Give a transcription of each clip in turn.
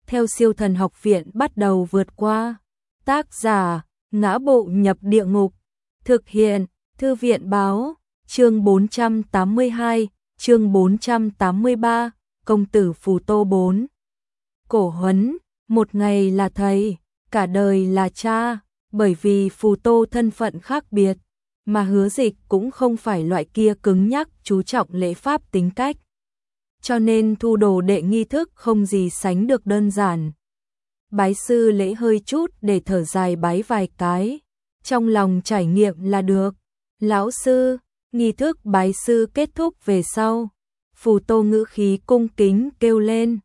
theo Siêu Thần Học Viện bắt đầu vượt qua. Tác giả: Ngã Bộ Nhập Địa Ngục. Thực hiện: Thư viện báo. Chương 482, chương 483, Công tử Phù Tô 4. Cổ Huấn: một ngày là thầy, cả đời là cha. Bởi vì Phù Tô thân phận khác biệt, mà Hứa Dịch cũng không phải loại kia cứng nhắc chú trọng lễ pháp tính cách. Cho nên thu đồ đệ nghi thức không gì sánh được đơn giản. Bái sư lễ hơi chút để thở dài bái vài cái, trong lòng trải nghiệm là được. Lão sư, nghi thức bái sư kết thúc về sau, Phù Tô ngữ khí cung kính kêu lên,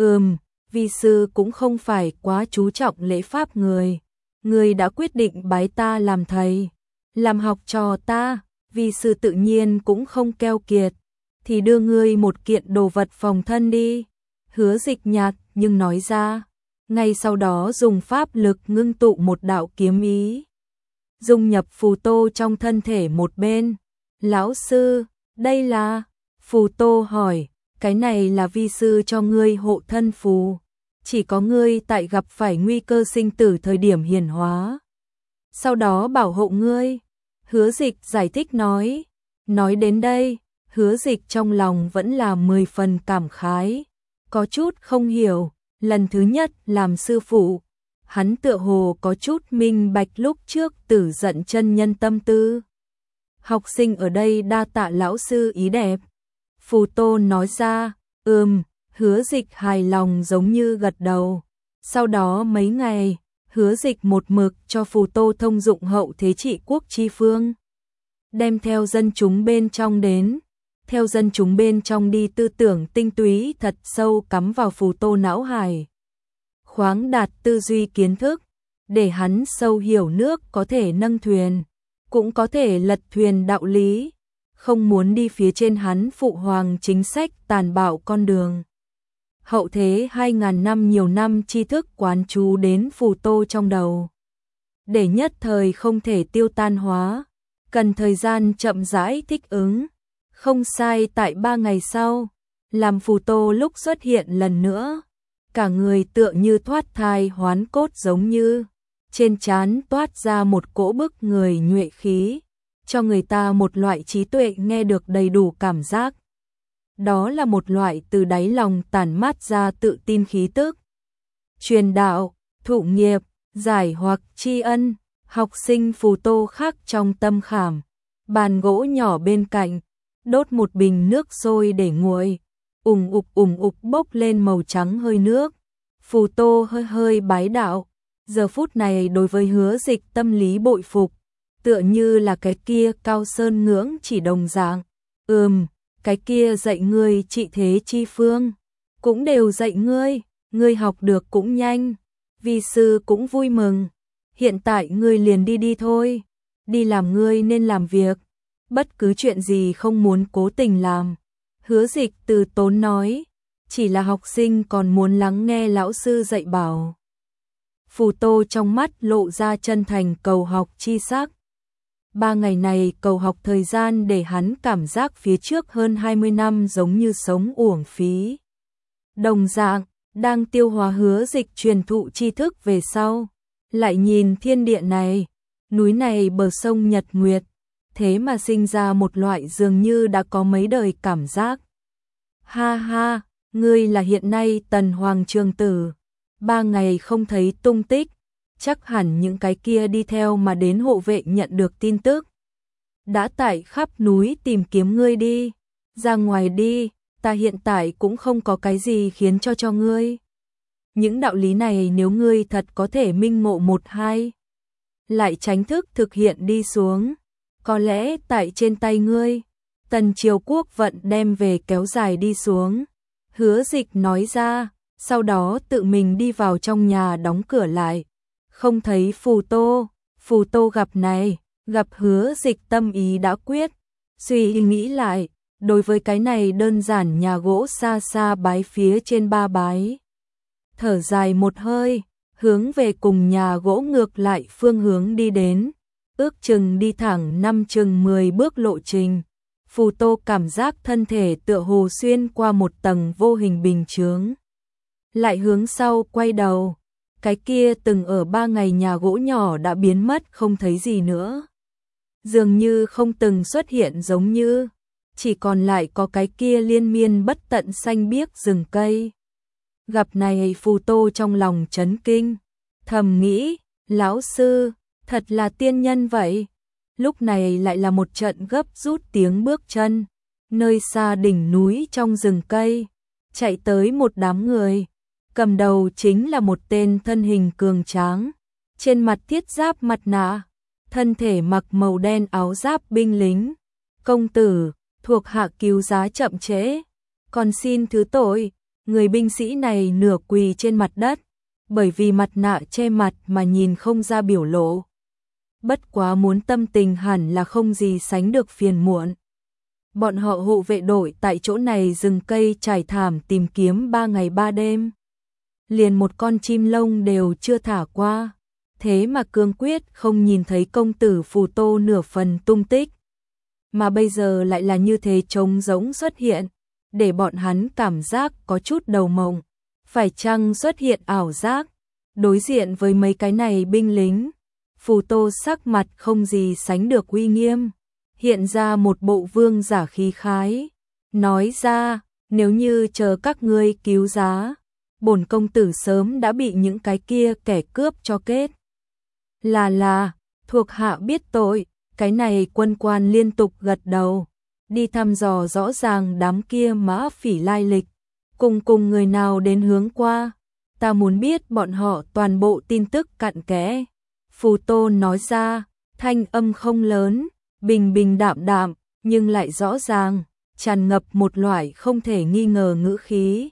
vi sư cũng không phải quá chú trọng lễ pháp người. Người đã quyết định bái ta làm thầy, làm học trò ta, vi sư tự nhiên cũng không keo kiệt, thì đưa ngươi một kiện đồ vật phòng thân đi. Hứa Dịch nhạt nhưng nói ra, ngay sau đó dùng pháp lực ngưng tụ một đạo kiếm ý, dung nhập Phù Tô trong thân thể một bên. Lão sư, đây là? Phù Tô hỏi, cái này là vi sư cho ngươi hộ thân phù, chỉ có ngươi tại gặp phải nguy cơ sinh tử thời điểm hiển hóa, sau đó bảo hộ ngươi. Hứa Dịch giải thích nói. Nói đến đây, Hứa Dịch trong lòng vẫn là 10 phần cảm khái, có chút không hiểu, lần thứ nhất làm sư phụ, hắn tựa hồ có chút minh bạch lúc trước Tử Giận chân nhân tâm tư. Học sinh ở đây đa tạ lão sư ý đẹp. Phù Tô nói ra, Hứa Dịch hài lòng giống như gật đầu. Sau đó mấy ngày, Hứa Dịch một mực cho Phù Tô thông dụng hậu thế trị quốc chi phương, đem theo dân chúng bên trong đến, theo dân chúng bên trong đi tư tưởng tinh túy thật sâu cắm vào Phù Tô não hải, khoáng đạt tư duy kiến thức, để hắn sâu hiểu nước có thể nâng thuyền, cũng có thể lật thuyền đạo lý, không muốn đi phía trên hắn phụ hoàng chính sách tàn bạo con đường. Hậu thế 2000 năm nhiều năm tri thức quán chú đến Phù Tô trong đầu, để nhất thời không thể tiêu tan hóa, cần thời gian chậm rãi thích ứng. Không sai, tại 3 ngày sau, làm Phù Tô lúc xuất hiện lần nữa, cả người tựa như thoát thai hoán cốt giống như, trên trán toát ra một cỗ bức người nhuệ khí, cho người ta một loại trí tuệ nghe được đầy đủ cảm giác. Đó là một loại từ đáy lòng tản mát ra tự tin khí tức. Truyền đạo, thụ nghiệp, giải hoặc tri ân, học sinh Phù Tô khắc trong tâm khảm. Bàn gỗ nhỏ bên cạnh, đốt một bình nước sôi để nguội, ủng ục bốc lên màu trắng hơi nước. Phù Tô hơi hơi bái đạo, giờ phút này đối với Hứa Dịch tâm lý bội phục, tựa như là cái kia cao sơn ngưỡng chỉ đồng dạng. Cái kia dạy ngươi trị thế chi phương, cũng đều dạy ngươi, ngươi học được cũng nhanh, vi sư cũng vui mừng. Hiện tại ngươi liền đi thôi, đi làm ngươi nên làm việc, bất cứ chuyện gì không muốn cố tình làm. Hứa Dịch từ tốn nói, chỉ là học sinh còn muốn lắng nghe lão sư dạy bảo. Phù Tô trong mắt lộ ra chân thành cầu học chi sắc. 3 ngày này cầu học thời gian để hắn cảm giác phía trước hơn 20 năm giống như sống uổng phí. Đồng dạng, đang tiêu hóa Hứa Dịch truyền thụ tri thức về sau, lại nhìn thiên địa này, núi này bờ sông nhật nguyệt, thế mà sinh ra một loại dường như đã có mấy đời cảm giác. Ha ha, ngươi là hiện nay Tần Hoàng Trường Tử, 3 ngày không thấy tung tích, chắc hẳn những cái kia đi theo mà đến hộ vệ nhận được tin tức, đã tại khắp núi tìm kiếm ngươi đi, ra ngoài đi, ta hiện tại cũng không có cái gì khiến cho ngươi. Những đạo lý này nếu ngươi thật có thể minh ngộ 1-2, lại tránh thức thực hiện đi xuống, có lẽ tại trên tay ngươi, Tần Triều quốc vận đem về kéo dài đi xuống. Hứa Dịch nói ra, sau đó tự mình đi vào trong nhà đóng cửa lại, không thấy Phù Tô gặp Hứa Dịch tâm ý đã quyết, suy nghĩ lại, đối với cái này đơn giản nhà gỗ xa xa bái phía trên 3 bái. Thở dài một hơi, hướng về cùng nhà gỗ ngược lại phương hướng đi đến, ước chừng đi thẳng 5-10 bước lộ trình. Phù Tô cảm giác thân thể tựa hồ xuyên qua một tầng vô hình bình chướng, lại hướng sau quay đầu. Cái kia từng ở 3 ngày nhà gỗ nhỏ đã biến mất không thấy gì nữa. Dường như không từng xuất hiện giống như, chỉ còn lại có cái kia liên miên bất tận xanh biếc rừng cây. Gặp này Phù Tô trong lòng chấn kinh, thầm nghĩ, lão sư, thật là tiên nhân vậy. Lúc này lại là một trận gấp rút tiếng bước chân, nơi xa đỉnh núi trong rừng cây, chạy tới một đám người. Cầm đầu chính là một tên thân hình cường tráng, trên mặt thiết giáp mặt nạ, thân thể mặc màu đen áo giáp binh lính. Công tử, thuộc hạ cứu giá chậm trễ, còn xin thứ tội. Người binh sĩ này nửa quỳ trên mặt đất, bởi vì mặt nạ che mặt mà nhìn không ra biểu lộ. Bất quá muốn tâm tình hẳn là không gì sánh được phiền muộn. Bọn họ hộ vệ đội tại chỗ này rừng cây trải thảm tìm kiếm 3 ngày 3 đêm. Liền một con chim lông đều chưa thả qua, thế mà cương quyết không nhìn thấy công tử Phù Tô nửa phần tung tích. Mà bây giờ lại là như thế trống rỗng xuất hiện, để bọn hắn cảm giác có chút đầu mộng. Phải chăng xuất hiện ảo giác? Đối diện với mấy cái này binh lính, Phù Tô sắc mặt không gì sánh được uy nghiêm, hiện ra một bộ vương giả khí khái, nói ra, nếu như chờ các ngươi cứu giá, bổn công tử sớm đã bị những cái kia kẻ cướp cho kết. Là, thuộc hạ biết tội. Cái này quân quan liên tục gật đầu, đi thăm dò rõ ràng đám kia mã phỉ lai lịch, cùng người nào đến hướng qua, ta muốn biết bọn họ toàn bộ tin tức cặn kẽ. Phù Tô nói ra, thanh âm không lớn, bình bình đạm đạm, nhưng lại rõ ràng, tràn ngập một loại không thể nghi ngờ ngữ khí.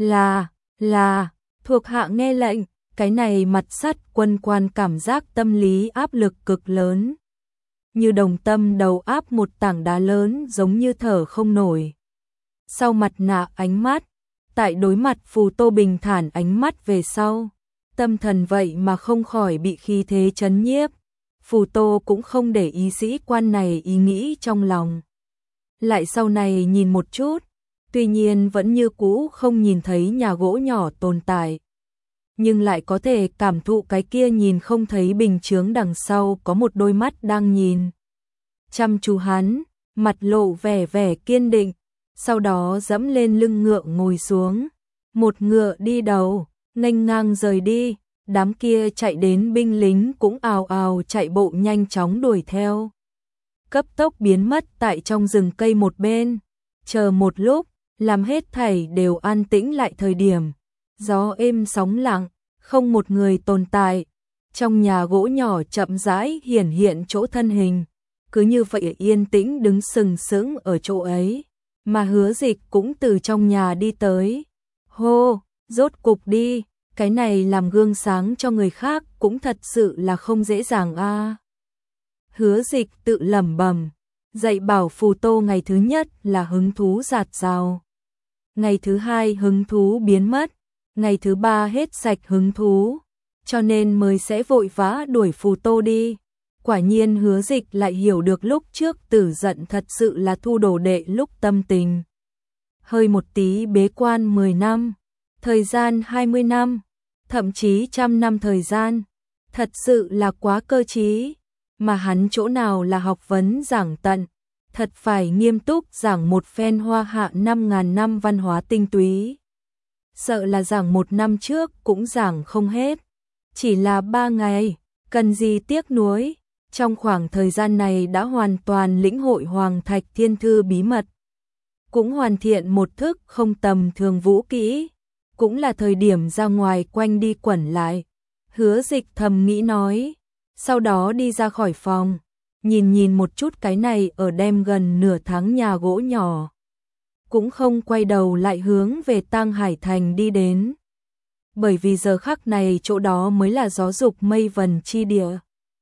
Là, thuộc hạ nghe lệnh. Cái này mặt sắt quân quan cảm giác tâm lý áp lực cực lớn, như đồng tâm đầu áp một tảng đá lớn, giống như thở không nổi. Sau mặt nạ ánh mắt, tại đối mặt Phù Tô bình thản ánh mắt về sau, tâm thần vậy mà không khỏi bị khí thế chấn nhiếp. Phù Tô cũng không để ý sĩ quan này ý nghĩ trong lòng. Lại sau này nhìn một chút, tuy nhiên vẫn như cũ không nhìn thấy nhà gỗ nhỏ tồn tại, nhưng lại có thể cảm thụ cái kia nhìn không thấy bình chướng đằng sau có một đôi mắt đang nhìn chăm chú hắn, mặt lộ vẻ kiên định, sau đó dẫm lên lưng ngựa ngồi xuống, một ngựa đi đầu, nghênh ngang rời đi. Đám kia chạy đến binh lính cũng ào ào chạy bộ nhanh chóng đuổi theo, cấp tốc biến mất tại trong rừng cây một bên. Chờ một lúc, làm hết thảy đều an tĩnh lại thời điểm, gió êm sóng lặng, không một người tồn tại. Trong nhà gỗ nhỏ chậm rãi hiển hiện chỗ thân hình, cứ như vậy yên tĩnh đứng sừng sững ở chỗ ấy, mà Hứa Dịch cũng từ trong nhà đi tới. Hô, rốt cục đi, cái này làm gương sáng cho người khác cũng thật sự là không dễ dàng a. Hứa Dịch tự lẩm bẩm, dạy bảo Phù Tô ngày thứ nhất là hứng thú dạt dào, ngày thứ hai hứng thú biến mất, ngày thứ ba hết sạch hứng thú, cho nên mới sẽ vội vã đuổi Phù Tô đi. Quả nhiên Hứa Dịch lại hiểu được lúc trước Tử Giận thật sự là thu đồ đệ lúc tâm tình hơi một tí bế quan 10 năm, thời gian 20 năm, thậm chí 100 năm thời gian, thật sự là quá cơ trí, mà hắn chỗ nào là học vấn giảng tận, thật phải nghiêm túc giảng một phen Hoa Hạ 5.000 năm văn hóa tinh túy. Sợ là giảng 1 năm trước cũng giảng không hết, chỉ là 3 ngày, cần gì tiếc nuối. Trong khoảng thời gian này đã hoàn toàn lĩnh hội Hoàng Thạch Thiên Thư bí mật, cũng hoàn thiện một thức không tầm thường vũ kỹ, cũng là thời điểm ra ngoài quanh đi quẩn lại. Hứa Dịch thầm nghĩ nói, sau đó đi ra khỏi phòng, nhìn một chút cái này ở đem gần nửa tháng nhà gỗ nhỏ, cũng không quay đầu lại hướng về Tang Hải Thành đi đến, bởi vì giờ khắc này chỗ đó mới là gió dục mây vần chi địa.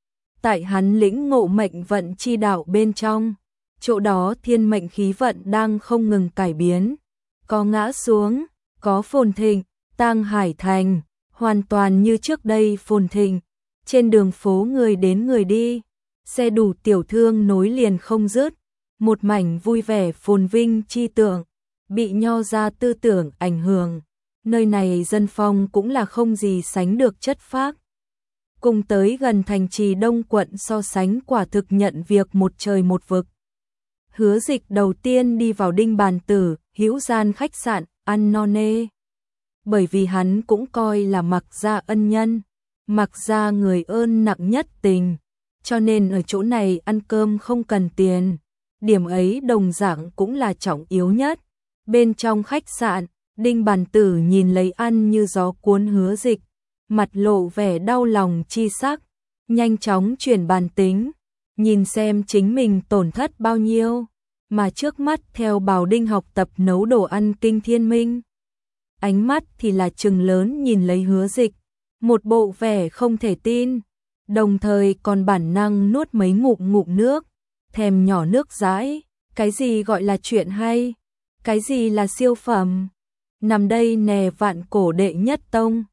Tại hắn lĩnh ngộ mệnh vận chi đạo bên trong, chỗ đó thiên mệnh khí vận đang không ngừng cải biến, có ngã xuống, có phồn thịnh. Tang Hải Thành hoàn toàn như trước đây phồn thịnh, trên đường phố người đến người đi, xe đủ tiểu thương nối liền không dứt, một mảnh vui vẻ phồn vinh chi tượng, bị nho ra tư tưởng ảnh hưởng, Nơi này dân phong cũng là không gì sánh được chất phác. Cùng tới gần thành trì Đông quận so sánh quả thực nhận việc một trời một vực. Hứa Dịch đầu tiên đi vào Đinh Bàn Tử, hữu gian khách sạn, ăn no nê. Bởi vì hắn cũng coi là Mạc gia ân nhân, Mạc gia người ơn nặng nhất tình, cho nên ở chỗ này ăn cơm không cần tiền. Điểm ấy đồng dạng cũng là trọng yếu nhất. Bên trong khách sạn, Đinh Bàn Tử nhìn lấy ăn như gió cuốn Hứa Dịch, mặt lộ vẻ đau lòng chi sắc, nhanh chóng chuyển bàn tính, nhìn xem chính mình tổn thất bao nhiêu, mà trước mắt theo Bảo Đinh học tập nấu đồ ăn kinh thiên minh. Ánh mắt thì là trừng lớn nhìn lấy Hứa Dịch, một bộ vẻ không thể tin, đồng thời còn bản năng nuốt mấy ngụm nước, thèm nhỏ nước dãi. Cái gì gọi là chuyện hay? Cái gì là siêu phẩm? Nằm đây nè, vạn cổ đệ nhất tông,